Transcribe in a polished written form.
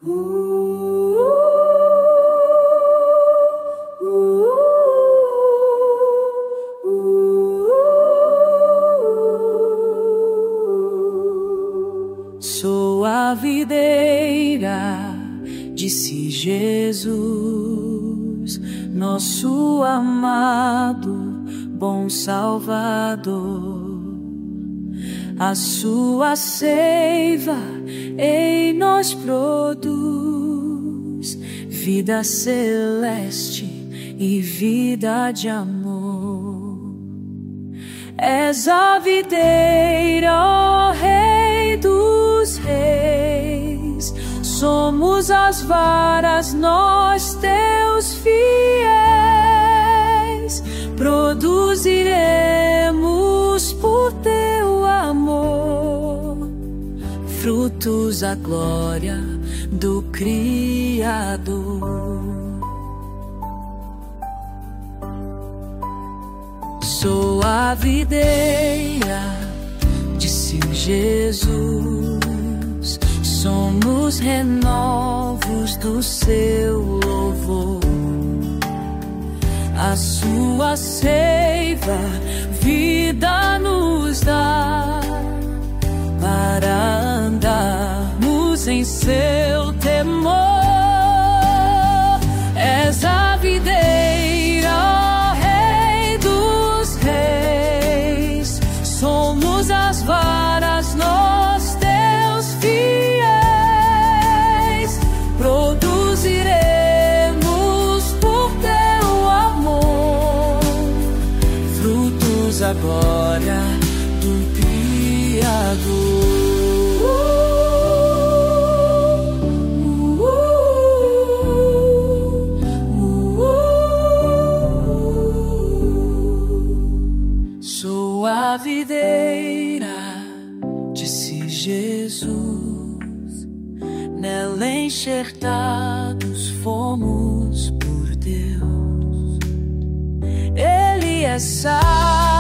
Sou a videira, disse Jesus, nosso amado, bom Salvador. A sua seiva em nós produz vida celeste e vida de amor. És a videira, ó Rei dos Reis, somos as varas, nós teus fiéis, produziremos por teu amor frutos à glória do Criador. Sou a videira, disse Jesus, somos renovos do seu louvor. A sua seiva vida nos dá para andarmos em seu temor. És a videira, ó Rei dos Reis, somos as varas, nós teus fiéis, produziremos por teu amor frutos agora do Criador. Sou a videira, disse Jesus, nela enxertados fomos por Deus. Ele é sábio,